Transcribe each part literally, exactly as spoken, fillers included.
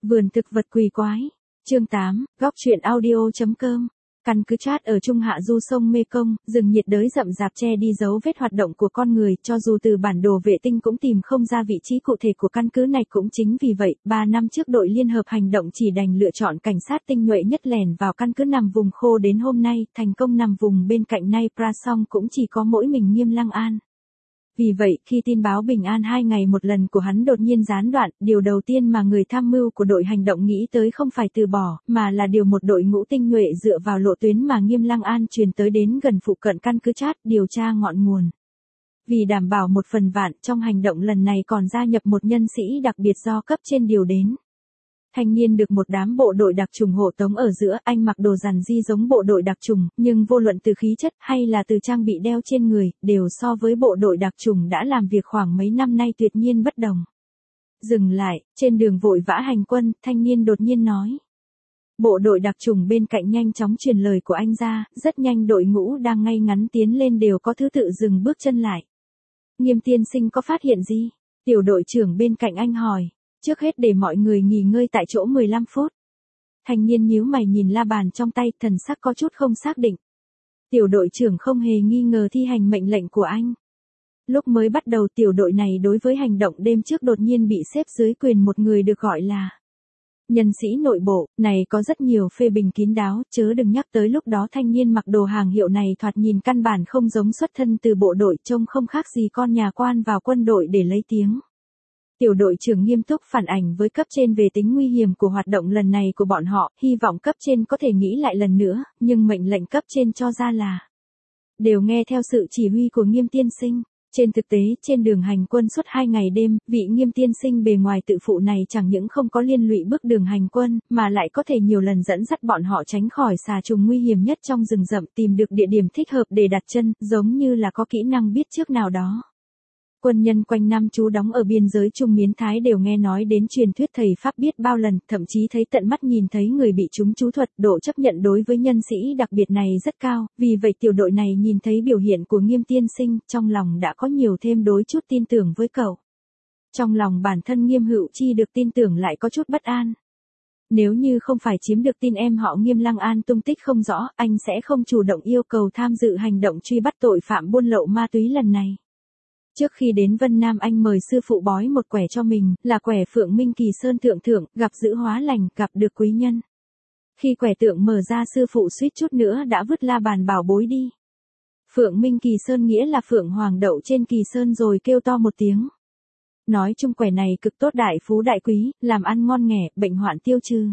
Vườn thực vật quỷ quái. Chương tám, góc truyện audio.com. Căn cứ chat ở trung hạ du sông Mekong, rừng nhiệt đới rậm rạp che đi dấu vết hoạt động của con người, cho dù từ bản đồ vệ tinh cũng tìm không ra vị trí cụ thể của căn cứ này. Cũng chính vì vậy, ba năm trước đội liên hợp hành động chỉ đành lựa chọn cảnh sát tinh nhuệ nhất lẻn vào căn cứ nằm vùng khô đến hôm nay, thành công nằm vùng bên cạnh Nay Prasong cũng chỉ có mỗi mình Nghiêm Lăng An. Vì vậy, khi tin báo bình an hai ngày một lần của hắn đột nhiên gián đoạn, điều đầu tiên mà người tham mưu của đội hành động nghĩ tới không phải từ bỏ, mà là điều một đội ngũ tinh nhuệ dựa vào lộ tuyến mà Nghiêm Lăng An truyền tới đến gần phụ cận căn cứ chat, điều tra ngọn nguồn. Vì đảm bảo một phần vạn, trong hành động lần này còn gia nhập một nhân sĩ đặc biệt do cấp trên điều đến. Thanh niên được một đám bộ đội đặc trùng hộ tống ở giữa, anh mặc đồ rằn ri giống bộ đội đặc trùng, nhưng vô luận từ khí chất hay là từ trang bị đeo trên người, đều so với bộ đội đặc trùng đã làm việc khoảng mấy năm nay tuyệt nhiên bất đồng. Dừng lại, trên đường vội vã hành quân, thanh niên đột nhiên nói. Bộ đội đặc trùng bên cạnh nhanh chóng truyền lời của anh ra, rất nhanh đội ngũ đang ngay ngắn tiến lên đều có thứ tự dừng bước chân lại. Nghiêm tiên sinh có phát hiện gì? Tiểu đội trưởng bên cạnh anh hỏi. Trước hết để mọi người nghỉ ngơi tại chỗ mười lăm phút. Thanh niên nhíu mày nhìn la bàn trong tay, thần sắc có chút không xác định. Tiểu đội trưởng không hề nghi ngờ thi hành mệnh lệnh của anh. Lúc mới bắt đầu tiểu đội này đối với hành động đêm trước đột nhiên bị xếp dưới quyền một người được gọi là nhân sĩ nội bộ, này có rất nhiều phê bình kín đáo, chớ đừng nhắc tới lúc đó thanh niên mặc đồ hàng hiệu này thoạt nhìn căn bản không giống xuất thân từ bộ đội, trông không khác gì con nhà quan vào quân đội để lấy tiếng. Tiểu đội trưởng nghiêm túc phản ảnh với cấp trên về tính nguy hiểm của hoạt động lần này của bọn họ, hy vọng cấp trên có thể nghĩ lại lần nữa, nhưng mệnh lệnh cấp trên cho ra là đều nghe theo sự chỉ huy của Nghiêm tiên sinh. Trên thực tế, trên đường hành quân suốt hai ngày đêm, vị Nghiêm tiên sinh bề ngoài tự phụ này chẳng những không có liên lụy bước đường hành quân, mà lại có thể nhiều lần dẫn dắt bọn họ tránh khỏi xà trùng nguy hiểm nhất trong rừng rậm, tìm được địa điểm thích hợp để đặt chân, giống như là có kỹ năng biết trước nào đó. Quân nhân quanh năm trú đóng ở biên giới Trung Miến Thái đều nghe nói đến truyền thuyết thầy Pháp biết bao lần, thậm chí thấy tận mắt nhìn thấy người bị trúng chú thuật, độ chấp nhận đối với nhân sĩ đặc biệt này rất cao, vì vậy tiểu đội này nhìn thấy biểu hiện của Nghiêm tiên sinh, trong lòng đã có nhiều thêm đối chút tin tưởng với cậu. Trong lòng bản thân Nghiêm Hữu Chi được tin tưởng lại có chút bất an. Nếu như không phải chiếm được tin em họ Nghiêm Lăng An tung tích không rõ, anh sẽ không chủ động yêu cầu tham dự hành động truy bắt tội phạm buôn lậu ma túy lần này. Trước khi đến Vân Nam anh mời sư phụ bói một quẻ cho mình, là quẻ Phượng Minh Kỳ Sơn thượng thượng, gặp dữ hóa lành, gặp được quý nhân. Khi quẻ tượng mở ra sư phụ suýt chút nữa đã vứt la bàn bảo bối đi. Phượng Minh Kỳ Sơn nghĩa là Phượng Hoàng đậu trên Kỳ Sơn rồi kêu to một tiếng. Nói chung quẻ này cực tốt đại phú đại quý, làm ăn ngon nghẻ, bệnh hoạn tiêu trừ.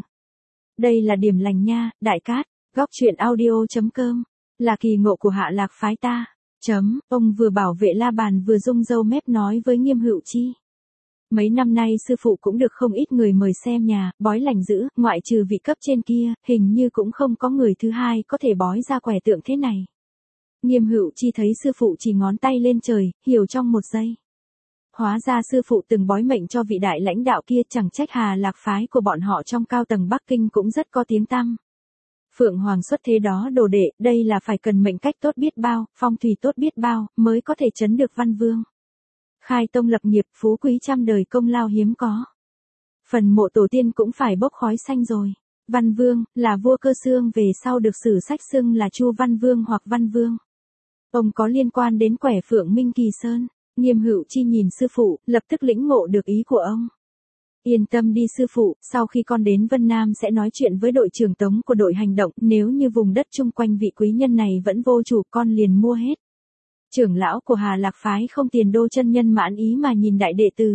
Đây là điểm lành nha, đại cát, góc truyện audio.com, là kỳ ngộ của hạ lạc phái ta. Chấm, ông vừa bảo vệ la bàn vừa rung râu mép nói với Nghiêm Hữu Chi. Mấy năm nay sư phụ cũng được không ít người mời xem nhà, bói lành dữ, ngoại trừ vị cấp trên kia, hình như cũng không có người thứ hai có thể bói ra quẻ tượng thế này. Nghiêm Hữu Chi thấy sư phụ chỉ ngón tay lên trời, hiểu trong một giây. Hóa ra sư phụ từng bói mệnh cho vị đại lãnh đạo kia, chẳng trách Hà Lạc phái của bọn họ trong cao tầng Bắc Kinh cũng rất có tiếng tăm. Phượng Hoàng xuất thế đó đồ đệ, đây là phải cần mệnh cách tốt biết bao, phong thủy tốt biết bao, mới có thể chấn được Văn Vương. Khai tông lập nghiệp, phú quý trăm đời công lao hiếm có. Phần mộ tổ tiên cũng phải bốc khói xanh rồi. Văn Vương, là vua Cơ Xương về sau được sử sách xưng là Chu Văn Vương hoặc Văn Vương. Ông có liên quan đến quẻ Phượng Minh Kỳ Sơn. Nghiêm Hữu Chi nhìn sư phụ, lập tức lĩnh ngộ được ý của ông. Yên tâm đi sư phụ, sau khi con đến Vân Nam sẽ nói chuyện với đội trưởng tống của đội hành động, nếu như vùng đất chung quanh vị quý nhân này vẫn vô chủ con liền mua hết. Trưởng lão của Hà Lạc phái không tiền đô chân nhân mãn ý mà nhìn đại đệ tử.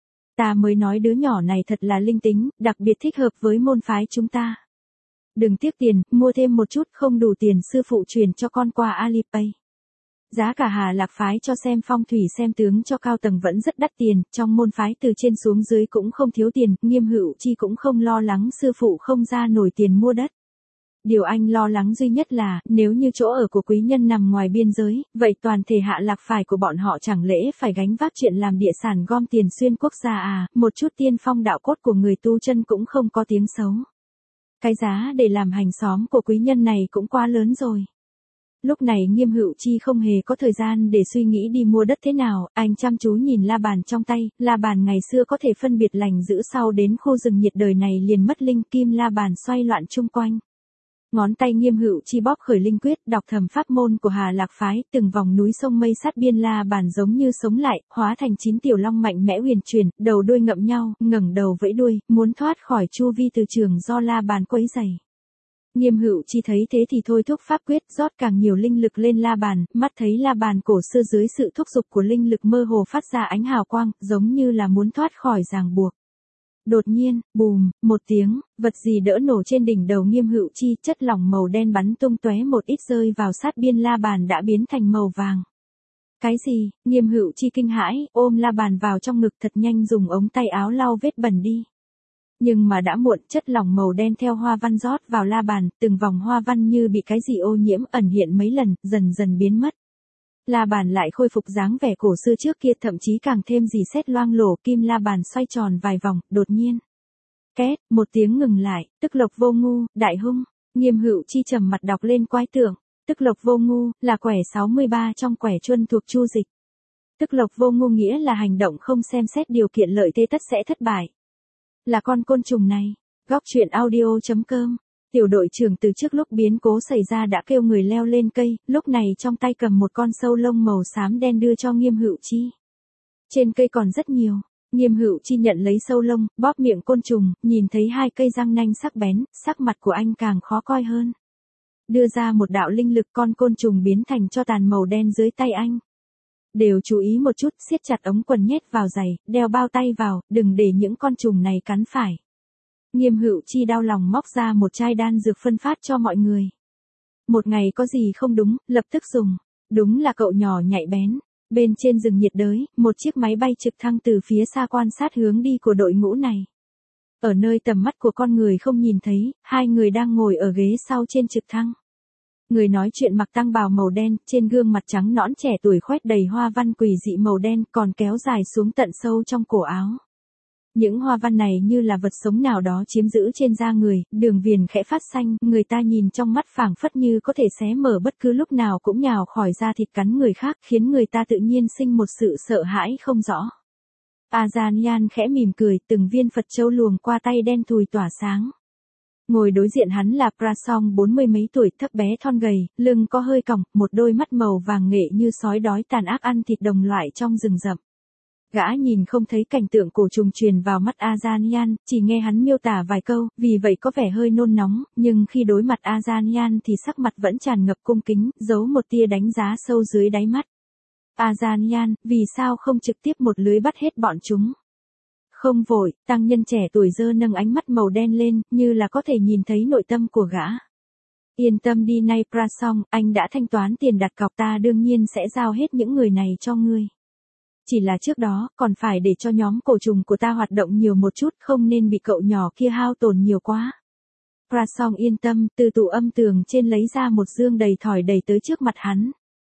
Ta mới nói đứa nhỏ này thật là linh tính, đặc biệt thích hợp với môn phái chúng ta. Đừng tiếc tiền, mua thêm một chút, không đủ tiền sư phụ truyền cho con qua Alipay. Giá cả Hà Lạc phái cho xem phong thủy xem tướng cho cao tầng vẫn rất đắt tiền, trong môn phái từ trên xuống dưới cũng không thiếu tiền, Nghiêm Hữu Chi cũng không lo lắng sư phụ không ra nổi tiền mua đất. Điều anh lo lắng duy nhất là, nếu như chỗ ở của quý nhân nằm ngoài biên giới, vậy toàn thể Hạ Lạc phái của bọn họ chẳng lẽ phải gánh vác chuyện làm địa sản gom tiền xuyên quốc gia à, một chút tiên phong đạo cốt của người tu chân cũng không có tiếng xấu. Cái giá để làm hành xóm của quý nhân này cũng quá lớn rồi. Lúc này Nghiêm Hữu Chi không hề có thời gian để suy nghĩ đi mua đất thế nào, anh chăm chú nhìn la bàn trong tay, la bàn ngày xưa có thể phân biệt lành giữ sau đến khu rừng nhiệt đời này liền mất linh, kim la bàn xoay loạn chung quanh. Ngón tay Nghiêm Hữu Chi bóp khởi linh quyết, đọc thầm pháp môn của Hà Lạc phái, từng vòng núi sông mây sát biên la bàn giống như sống lại, hóa thành chín tiểu long mạnh mẽ huyền chuyển, đầu đuôi ngậm nhau, ngẩng đầu vẫy đuôi, muốn thoát khỏi chu vi từ trường do la bàn quấy rầy. Nghiêm Hữu Chi thấy thế thì thôi thúc pháp quyết, rót càng nhiều linh lực lên la bàn, mắt thấy la bàn cổ xưa dưới sự thúc giục của linh lực mơ hồ phát ra ánh hào quang, giống như là muốn thoát khỏi ràng buộc. Đột nhiên, bùm, một tiếng, vật gì đỡ nổ trên đỉnh đầu Nghiêm Hữu Chi, chất lỏng màu đen bắn tung tóe một ít rơi vào sát biên la bàn đã biến thành màu vàng. Cái gì? Nghiêm Hữu Chi kinh hãi, ôm la bàn vào trong ngực thật nhanh dùng ống tay áo lau vết bẩn đi. Nhưng mà đã muộn, chất lỏng màu đen theo hoa văn rót vào la bàn, từng vòng hoa văn như bị cái gì ô nhiễm ẩn hiện mấy lần, dần dần biến mất. La bàn lại khôi phục dáng vẻ cổ xưa trước kia, thậm chí càng thêm dì xét loang lổ, kim la bàn xoay tròn vài vòng, đột nhiên. Két, một tiếng ngừng lại, tức lộc vô ngu, đại hung. Nghiêm Hữu Chi trầm mặt đọc lên quái tượng, tức lộc vô ngu, là quẻ sáu mươi ba trong quẻ chuân thuộc chu dịch. Tức lộc vô ngu nghĩa là hành động không xem xét điều kiện lợi thế tất sẽ thất bại. Là con côn trùng này. Góc truyện audio chấm com. Tiểu đội trưởng từ trước lúc biến cố xảy ra đã kêu người leo lên cây, lúc này trong tay cầm một con sâu lông màu xám đen đưa cho Nghiêm Hữu Chi. Trên cây còn rất nhiều. Nghiêm Hữu Chi nhận lấy sâu lông, bóp miệng côn trùng, nhìn thấy hai cây răng nanh sắc bén, sắc mặt của anh càng khó coi hơn. Đưa ra một đạo linh lực, con côn trùng biến thành tro tàn màu đen dưới tay anh. Đều chú ý một chút, siết chặt ống quần nhét vào giày, đeo bao tay vào, đừng để những con trùng này cắn phải. Nghiêm Hữu Chi đau lòng móc ra một chai đan dược phân phát cho mọi người. Một ngày có gì không đúng, lập tức dùng. Đúng là cậu nhỏ nhạy bén. Bên trên rừng nhiệt đới, một chiếc máy bay trực thăng từ phía xa quan sát hướng đi của đội ngũ này. Ở nơi tầm mắt của con người không nhìn thấy, hai người đang ngồi ở ghế sau trên trực thăng. Người nói chuyện mặc tang bào màu đen, trên gương mặt trắng nõn trẻ tuổi khoét đầy hoa văn quỷ dị màu đen còn kéo dài xuống tận sâu trong cổ áo. Những hoa văn này như là vật sống nào đó chiếm giữ trên da người, đường viền khẽ phát xanh, người ta nhìn trong mắt phảng phất như có thể xé mở bất cứ lúc nào cũng nhào khỏi da thịt cắn người khác, khiến người ta tự nhiên sinh một sự sợ hãi không rõ. Azanian khẽ mỉm cười, từng viên Phật châu luồng qua tay đen thùi tỏa sáng. Ngồi đối diện hắn là Prasong bốn mươi mấy tuổi, thấp bé thon gầy, lưng có hơi còng, một đôi mắt màu vàng nghệ như sói đói tàn ác ăn thịt đồng loại trong rừng rậm. Gã nhìn không thấy cảnh tượng cổ trùng truyền vào mắt Azanian, chỉ nghe hắn miêu tả vài câu, vì vậy có vẻ hơi nôn nóng, nhưng khi đối mặt Azanian thì sắc mặt vẫn tràn ngập cung kính, giấu một tia đánh giá sâu dưới đáy mắt. Azanian, vì sao không trực tiếp một lưới bắt hết bọn chúng? Không vội, tăng nhân trẻ tuổi giơ nâng ánh mắt màu đen lên, như là có thể nhìn thấy nội tâm của gã. Yên tâm đi nay Prasong, anh đã thanh toán tiền đặt cọc, ta đương nhiên sẽ giao hết những người này cho ngươi. Chỉ là trước đó, còn phải để cho nhóm cổ trùng của ta hoạt động nhiều một chút, không nên bị cậu nhỏ kia hao tổn nhiều quá. Prasong yên tâm, từ tủ âm tường trên lấy ra một dương đầy thỏi đầy tới trước mặt hắn.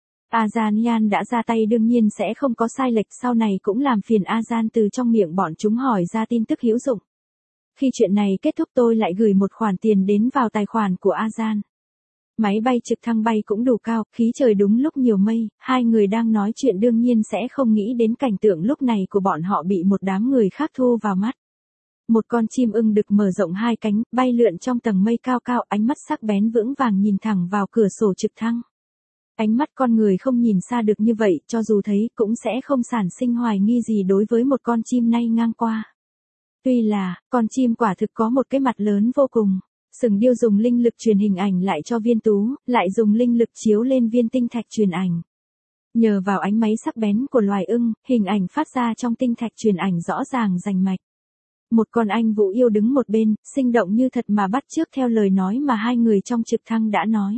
Azanian đã ra tay đương nhiên sẽ không có sai lệch, sau này cũng làm phiền Azan từ trong miệng bọn chúng hỏi ra tin tức hữu dụng. Khi chuyện này kết thúc tôi lại gửi một khoản tiền đến vào tài khoản của Azan. Máy bay trực thăng bay cũng đủ cao, khí trời đúng lúc nhiều mây, hai người đang nói chuyện đương nhiên sẽ không nghĩ đến cảnh tượng lúc này của bọn họ bị một đám người khác thu vào mắt. Một con chim ưng đực mở rộng hai cánh, bay lượn trong tầng mây cao cao, ánh mắt sắc bén vững vàng nhìn thẳng vào cửa sổ trực thăng. Ánh mắt con người không nhìn xa được như vậy, cho dù thấy cũng sẽ không sản sinh hoài nghi gì đối với một con chim nay ngang qua. Tuy là, con chim quả thực có một cái mặt lớn vô cùng. Sừng điêu dùng linh lực truyền hình ảnh lại cho Viên Tú, lại dùng linh lực chiếu lên viên tinh thạch truyền ảnh. Nhờ vào ánh máy sắc bén của loài ưng, hình ảnh phát ra trong tinh thạch truyền ảnh rõ ràng rành mạch. Một con anh Vũ Yêu đứng một bên, sinh động như thật mà bắt chước theo lời nói mà hai người trong trực thăng đã nói.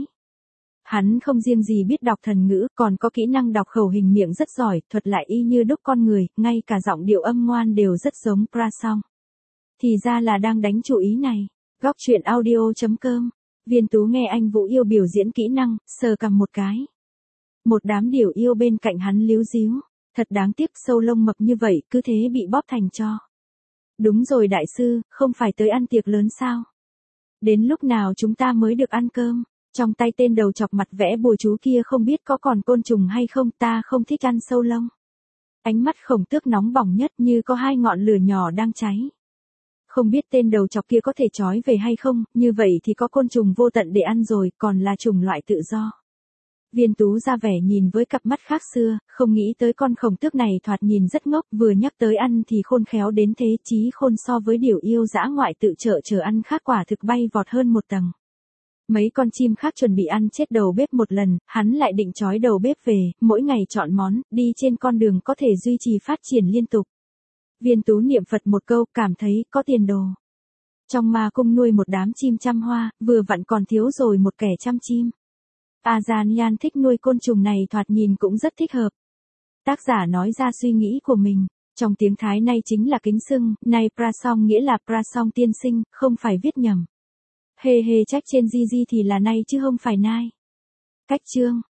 Hắn không riêng gì biết đọc thần ngữ, còn có kỹ năng đọc khẩu hình miệng rất giỏi, thuật lại y như đúc con người, ngay cả giọng điệu âm ngoan đều rất giống Prasong. Thì ra là đang đánh chủ ý này. Góc truyện audio chấm com. Viên Tú nghe anh Vũ Yêu biểu diễn kỹ năng, sờ cằm một cái. Một đám điểu yêu bên cạnh hắn líu díu. Thật đáng tiếc, sâu lông mập như vậy, cứ thế bị bóp thành tro. Đúng rồi đại sư, không phải tới ăn tiệc lớn sao? Đến lúc nào chúng ta mới được ăn cơm? Trong tay tên đầu chọc mặt vẽ bùa chú kia không biết có còn côn trùng hay không, ta không thích ăn sâu lông. Ánh mắt Khổng Tước nóng bỏng nhất như có hai ngọn lửa nhỏ đang cháy. Không biết tên đầu chọc kia có thể trói về hay không, như vậy thì có côn trùng vô tận để ăn rồi, còn là chủng loại tự do. Viên Tú ra vẻ nhìn với cặp mắt khác xưa, không nghĩ tới con Khổng Tước này thoạt nhìn rất ngốc, vừa nhắc tới ăn thì khôn khéo đến thế, chí khôn so với điều yêu dã ngoại tự trợ chờ ăn khác quả thực bay vọt hơn một tầng. Mấy con chim khác chuẩn bị ăn chết đầu bếp một lần, hắn lại định trói đầu bếp về, mỗi ngày chọn món, đi trên con đường có thể duy trì phát triển liên tục. Viên Tú niệm Phật một câu, cảm thấy có tiền đồ. Trong ma cung nuôi một đám chim trăm hoa, vừa vặn còn thiếu rồi một kẻ chăm chim. A Gian Nhan thích nuôi côn trùng này, thoạt nhìn cũng rất thích hợp. Tác giả nói ra suy nghĩ của mình. Trong tiếng Thái nay chính là kính xưng, nay Prasong nghĩa là Prasong tiên sinh, không phải viết nhầm. Hê hê trách trên di di thì là nay chứ không phải nai. Cách chương